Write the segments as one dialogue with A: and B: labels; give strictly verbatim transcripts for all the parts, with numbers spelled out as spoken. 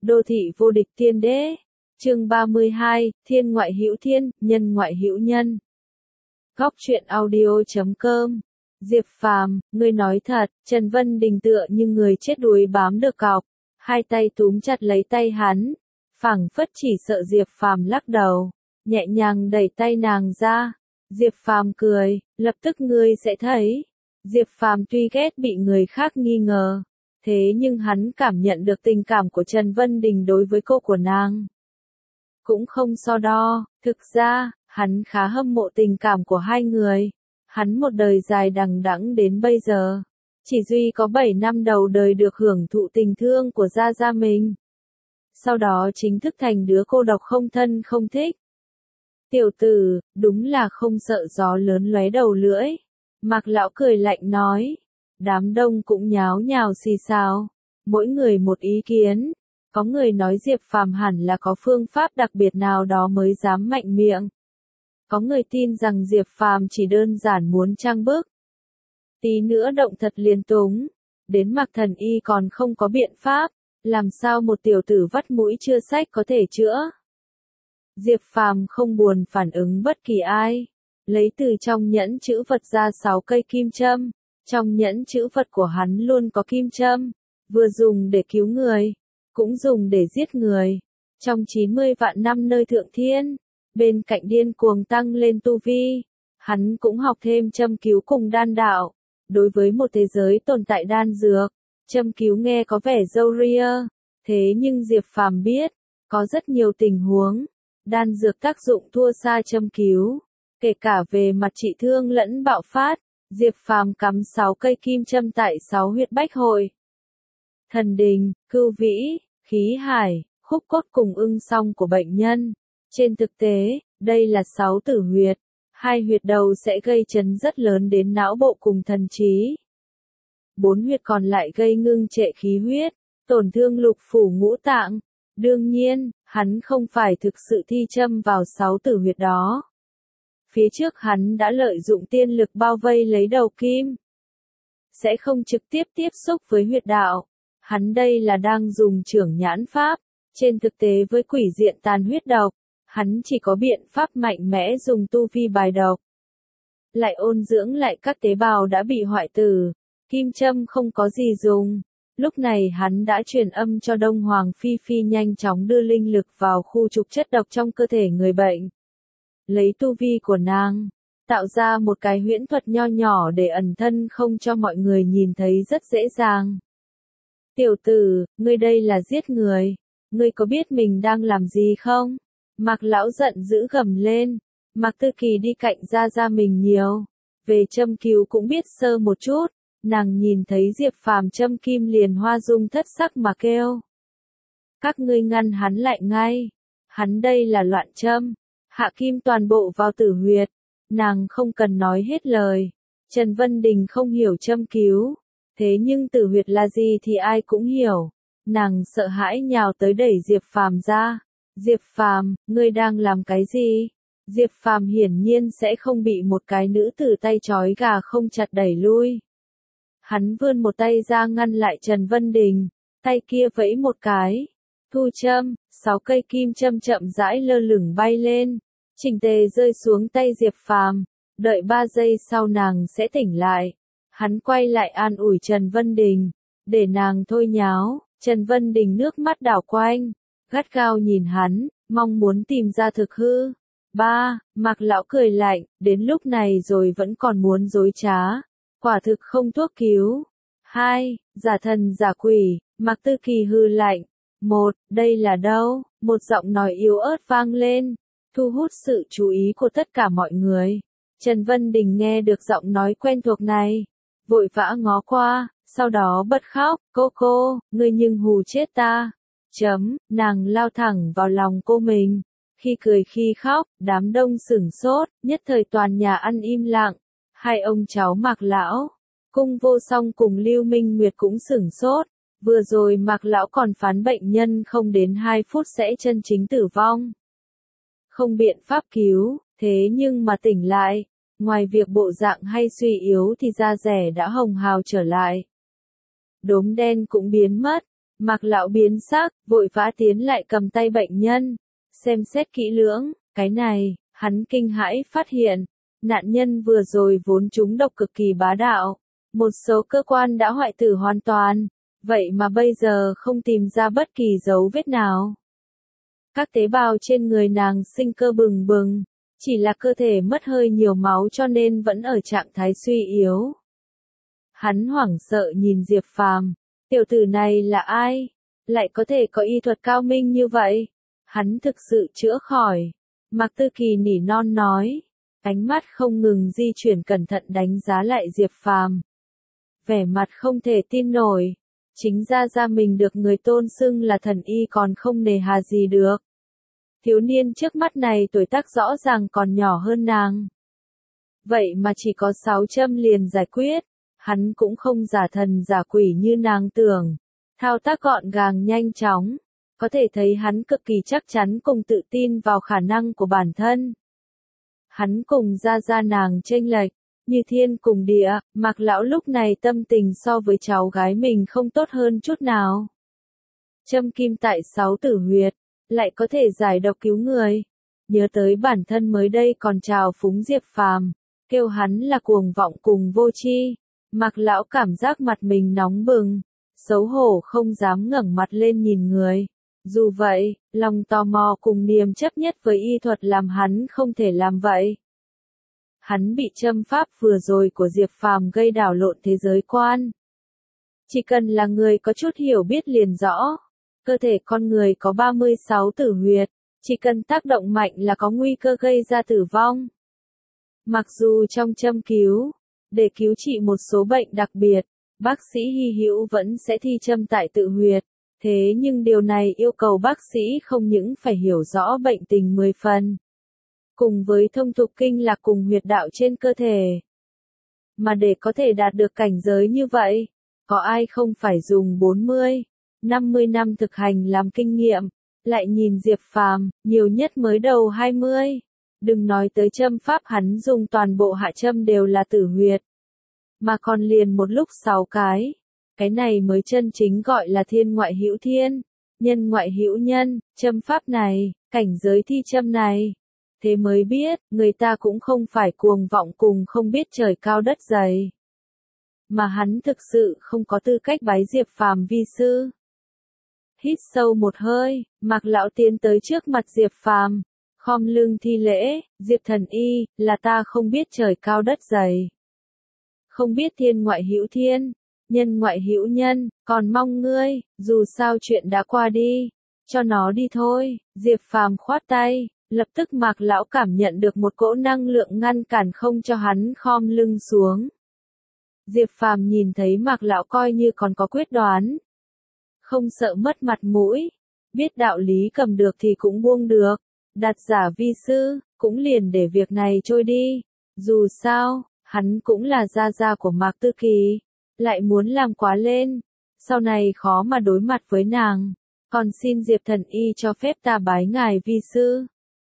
A: Đô thị vô địch tiên đế. Chương ba mươi hai, thiên ngoại hữu thiên, nhân ngoại hữu nhân. Góc truyện audio chấm com. Diệp Phàm, ngươi nói thật, Trần Vân Đình tựa như người chết đuối bám được cọc, hai tay túm chặt lấy tay hắn, phảng phất chỉ sợ Diệp Phàm lắc đầu, nhẹ nhàng đẩy tay nàng ra. Diệp Phàm cười, lập tức ngươi sẽ thấy. Diệp Phàm tuy ghét bị người khác nghi ngờ, thế nhưng hắn cảm nhận được tình cảm của Trần Vân Đình đối với cô của nàng. Cũng không so đo, thực ra, hắn khá hâm mộ tình cảm của hai người. Hắn một đời dài đằng đẵng đến bây giờ, chỉ duy có bảy năm đầu đời được hưởng thụ tình thương của gia gia mình. Sau đó chính thức thành đứa cô độc không thân không thích. Tiểu tử, đúng là không sợ gió lớn lóe đầu lưỡi. Mạc lão cười lạnh nói. Đám đông cũng nháo nhào xì xào, mỗi người một ý kiến. Có người nói Diệp Phàm hẳn là có phương pháp đặc biệt nào đó mới dám mạnh miệng. Có người tin rằng Diệp Phàm chỉ đơn giản muốn trang bức. Tí nữa động thật liền túng. Đến Mạc Thần Y còn không có biện pháp. Làm sao một tiểu tử vắt mũi chưa sách có thể chữa? Diệp Phàm không buồn phản ứng bất kỳ ai. Lấy từ trong nhẫn chữ vật ra sáu cây kim châm. Trong nhẫn chữ vật của hắn luôn có kim châm. Vừa dùng để cứu người, cũng dùng để giết người. Trong chín mươi vạn năm nơi thượng thiên, bên cạnh điên cuồng tăng lên tu vi, hắn cũng học thêm châm cứu cùng đan đạo. Đối với một thế giới tồn tại đan dược, châm cứu nghe có vẻ râu ria, thế nhưng Diệp Phàm biết, có rất nhiều tình huống, đan dược tác dụng thua xa châm cứu, kể cả về mặt trị thương lẫn bạo phát. Diệp Phàm cắm sáu cây kim châm tại sáu huyệt bách hội. Thần đình, cưu vĩ, khí hải, khúc cốt cùng ưng song của bệnh nhân. Trên thực tế, đây là sáu tử huyệt. Hai huyệt đầu sẽ gây chấn rất lớn đến não bộ cùng thần trí. Bốn huyệt còn lại gây ngưng trệ khí huyết, tổn thương lục phủ ngũ tạng. Đương nhiên, hắn không phải thực sự thi châm vào sáu tử huyệt đó. Phía trước hắn đã lợi dụng tiên lực bao vây lấy đầu kim. Sẽ không trực tiếp tiếp xúc với huyệt đạo. Hắn đây là đang dùng trưởng nhãn pháp. Trên thực tế với quỷ diện tàn huyết độc, hắn chỉ có biện pháp mạnh mẽ dùng tu vi bài độc. Lại ôn dưỡng lại các tế bào đã bị hoại tử. Kim châm không có gì dùng. Lúc này hắn đã truyền âm cho Đông Hoàng Phi Phi nhanh chóng đưa linh lực vào khu trục chất độc trong cơ thể người bệnh. Lấy tu vi của nàng, tạo ra một cái huyễn thuật nho nhỏ để ẩn thân không cho mọi người nhìn thấy rất dễ dàng. Tiểu tử, ngươi đây là giết người, ngươi có biết mình đang làm gì không? Mạc lão giận dữ gầm lên. Mạc Tư Kỳ đi cạnh gia gia mình nhiều, về châm cứu cũng biết sơ một chút. Nàng nhìn thấy Diệp Phàm châm kim liền hoa dung thất sắc mà kêu. Các ngươi ngăn hắn lại ngay. Hắn đây là loạn châm. Hạ kim toàn bộ vào tử huyệt. Nàng không cần nói hết lời. Trần Vân Đình không hiểu châm cứu. Thế nhưng tử huyệt là gì thì ai cũng hiểu. Nàng sợ hãi nhào tới đẩy Diệp Phàm ra. Diệp Phàm, ngươi đang làm cái gì? Diệp Phàm hiển nhiên sẽ không bị một cái nữ tử tay trói gà không chặt đẩy lui. Hắn vươn một tay ra ngăn lại Trần Vân Đình, tay kia vẫy một cái. Thu châm, sáu cây kim châm chậm rãi lơ lửng bay lên, chỉnh tề rơi xuống tay Diệp Phàm. Đợi ba giây sau nàng sẽ tỉnh lại. Hắn quay lại an ủi Trần Vân Đình, để nàng thôi nháo. Trần Vân Đình nước mắt đảo quanh, gắt gao nhìn hắn, mong muốn tìm ra thực hư. Ba, Mạc lão cười lạnh, đến lúc này rồi vẫn còn muốn dối trá. Quả thực không thuốc cứu. Hai, giả thần giả quỷ. Mạc Tư Kỳ hư lạnh. Một, đây là đâu? Một giọng nói yếu ớt vang lên, thu hút sự chú ý của tất cả mọi người. Trần Vân Đình nghe được giọng nói quen thuộc này, vội vã ngó qua, sau đó bật khóc. Cô cô, ngươi nhưng hù chết ta. Chấm, nàng lao thẳng vào lòng cô mình. Khi cười khi khóc, đám đông sửng sốt, nhất thời toàn nhà ăn im lặng. Hai ông cháu Mạc lão, Cung Vô Song cùng Lưu Minh Nguyệt cũng sửng sốt. Vừa rồi Mạc lão còn phán bệnh nhân không đến hai phút sẽ chân chính tử vong. Không biện pháp cứu, thế nhưng mà tỉnh lại, ngoài việc bộ dạng hay suy yếu thì da rẻ đã hồng hào trở lại. Đốm đen cũng biến mất, Mạc lão biến sắc, vội vã tiến lại cầm tay bệnh nhân, xem xét kỹ lưỡng, cái này, hắn kinh hãi phát hiện, nạn nhân vừa rồi vốn trúng độc cực kỳ bá đạo, một số cơ quan đã hoại tử hoàn toàn, vậy mà bây giờ không tìm ra bất kỳ dấu vết nào. Các tế bào trên người nàng sinh cơ bừng bừng, chỉ là cơ thể mất hơi nhiều máu cho nên vẫn ở trạng thái suy yếu. Hắn hoảng sợ nhìn Diệp Phàm, tiểu tử này là ai? Lại có thể có y thuật cao minh như vậy? Hắn thực sự chữa khỏi. Mạc Tư Kỳ nỉ non nói, ánh mắt không ngừng di chuyển cẩn thận đánh giá lại Diệp Phàm. Vẻ mặt không thể tin nổi, chính ra ra mình được người tôn xưng là thần y còn không nề hà gì được. Thiếu niên trước mắt này tuổi tác rõ ràng còn nhỏ hơn nàng. Vậy mà chỉ có sáu châm liền giải quyết, hắn cũng không giả thần giả quỷ như nàng tưởng. Thao tác gọn gàng nhanh chóng, có thể thấy hắn cực kỳ chắc chắn cùng tự tin vào khả năng của bản thân. Hắn cùng ra ra nàng chênh lệch, như thiên cùng địa, Mạc lão lúc này tâm tình so với cháu gái mình không tốt hơn chút nào. Châm kim tại sáu tử huyệt, lại có thể giải độc cứu người. Nhớ tới bản thân mới đây còn chào phúng Diệp Phàm, kêu hắn là cuồng vọng cùng vô tri. Mạc lão cảm giác mặt mình nóng bừng, xấu hổ không dám ngẩng mặt lên nhìn người. Dù vậy, lòng tò mò cùng niềm chấp nhất với y thuật làm hắn không thể làm vậy. Hắn bị châm pháp vừa rồi của Diệp Phàm gây đảo lộn thế giới quan. Chỉ cần là người có chút hiểu biết liền rõ, cơ thể con người có ba mươi sáu tử huyệt, chỉ cần tác động mạnh là có nguy cơ gây ra tử vong. Mặc dù trong châm cứu, để cứu trị một số bệnh đặc biệt, bác sĩ hy hữu vẫn sẽ thi châm tại tự huyệt, thế nhưng điều này yêu cầu bác sĩ không những phải hiểu rõ bệnh tình mười phần, cùng với thông tục kinh lạc cùng huyệt đạo trên cơ thể. Mà để có thể đạt được cảnh giới như vậy, có ai không phải dùng bốn mươi, năm mươi năm thực hành làm kinh nghiệm, lại nhìn Diệp Phàm, nhiều nhất mới đầu hai mươi. Đừng nói tới châm pháp hắn dùng toàn bộ hạ châm đều là tử huyệt, mà còn liền một lúc sáu cái. Cái này mới chân chính gọi là thiên ngoại hữu thiên, nhân ngoại hữu nhân, châm pháp này, cảnh giới thi châm này. Thế mới biết, người ta cũng không phải cuồng vọng cùng không biết trời cao đất dày. Mà hắn thực sự không có tư cách bái Diệp Phàm vi sư. Hít sâu một hơi, Mạc lão tiến tới trước mặt Diệp Phàm, khom lưng thi lễ, Diệp thần y, là ta không biết trời cao đất dày. Không biết thiên ngoại hữu thiên, nhân ngoại hữu nhân, còn mong ngươi, dù sao chuyện đã qua đi, cho nó đi thôi. Diệp Phàm khoát tay, lập tức Mạc lão cảm nhận được một cỗ năng lượng ngăn cản không cho hắn khom lưng xuống. Diệp Phàm nhìn thấy Mạc lão coi như còn có quyết đoán, không sợ mất mặt mũi, biết đạo lý cầm được thì cũng buông được, đặt giả vi sư, cũng liền để việc này trôi đi. Dù sao, hắn cũng là gia gia của Mạc Tư Kỳ, lại muốn làm quá lên, sau này khó mà đối mặt với nàng, còn xin Diệp thần y cho phép ta bái ngài vi sư.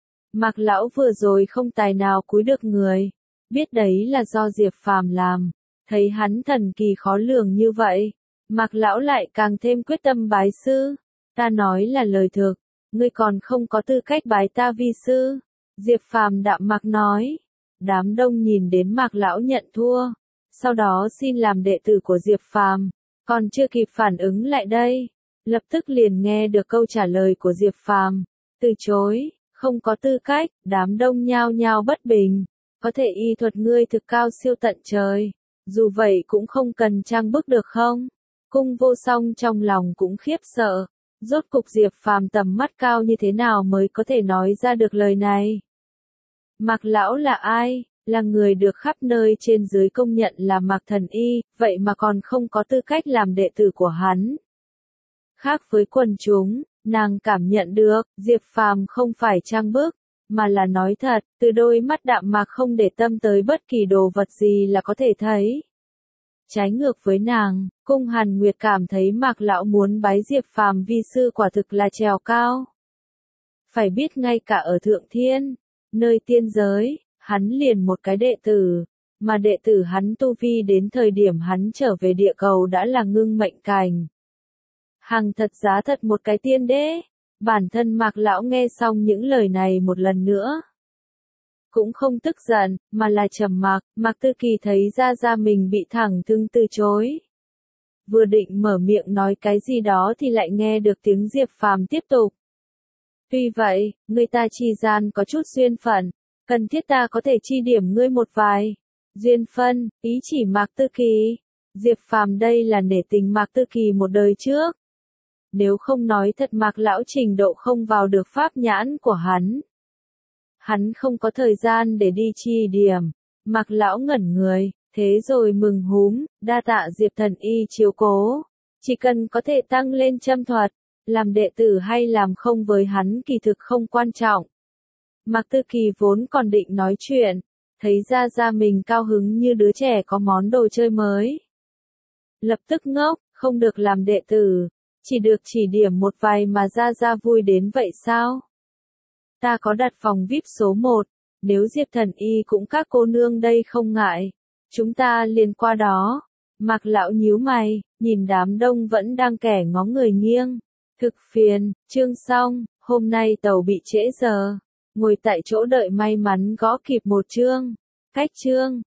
A: Mạc lão vừa rồi không tài nào cúi được người, biết đấy là do Diệp Phàm làm, thấy hắn thần kỳ khó lường như vậy, Mạc lão lại càng thêm quyết tâm bái sư. Ta nói là lời thực, ngươi còn không có tư cách bái ta vi sư. Diệp Phàm đạm mạc nói. Đám đông nhìn đến Mạc lão nhận thua, sau đó xin làm đệ tử của Diệp Phàm, còn chưa kịp phản ứng lại đây, lập tức liền nghe được câu trả lời của Diệp Phàm, từ chối, không có tư cách. Đám đông nhao nhao bất bình, có thể y thuật ngươi thực cao siêu tận trời, dù vậy cũng không cần trang bức được không? Cung Vô Song trong lòng cũng khiếp sợ, rốt cục Diệp Phàm tầm mắt cao như thế nào mới có thể nói ra được lời này. Mạc lão là ai? Là người được khắp nơi trên dưới công nhận là Mạc thần y, vậy mà còn không có tư cách làm đệ tử của hắn. Khác với quần chúng, nàng cảm nhận được, Diệp Phàm không phải trang bức, mà là nói thật, từ đôi mắt đạm mạc không để tâm tới bất kỳ đồ vật gì là có thể thấy. Trái ngược với nàng, Cung Hàn Nguyệt cảm thấy Mạc lão muốn bái Diệp Phàm vi sư quả thực là trèo cao. Phải biết ngay cả ở Thượng Thiên, nơi tiên giới, hắn liền một cái đệ tử, mà đệ tử hắn tu vi đến thời điểm hắn trở về địa cầu đã là ngưng mệnh cảnh. Hàng thật giá thật một cái tiên đế. Bản thân Mạc lão nghe xong những lời này một lần nữa. Cũng không tức giận, mà là trầm mặc. Mạc Tư Kỳ thấy ra ra mình bị thẳng thừng từ chối. Vừa định mở miệng nói cái gì đó thì lại nghe được tiếng Diệp Phàm tiếp tục. Tuy vậy, người ta chi gian có chút duyên phận, cần thiết ta có thể chi điểm ngươi một vài. Duyên phân, ý chỉ Mạc Tư Kỳ. Diệp Phàm đây là nể tình Mạc Tư Kỳ một đời trước. Nếu không nói thật Mạc lão trình độ không vào được pháp nhãn của hắn. Hắn không có thời gian để đi chi điểm. Mạc lão ngẩn người, thế rồi mừng húm, đa tạ Diệp thần y chiếu cố. Chỉ cần có thể tăng lên châm thuật, làm đệ tử hay làm không với hắn kỳ thực không quan trọng. Mạc Tư Kỳ vốn còn định nói chuyện, thấy ra ra mình cao hứng như đứa trẻ có món đồ chơi mới. Lập tức ngốc, không được làm đệ tử, chỉ được chỉ điểm một vài mà ra ra vui đến vậy sao? Ta có đặt phòng vi ai pi số một, nếu Diệp thần y cũng các cô nương đây không ngại, chúng ta liền qua đó. Mạc lão nhíu mày, nhìn đám đông vẫn đang kẻ ngó người nghiêng. Thực phiền, chương xong, hôm nay tàu bị trễ giờ. Ngồi tại chỗ đợi may mắn gõ kịp một chương. Cách chương.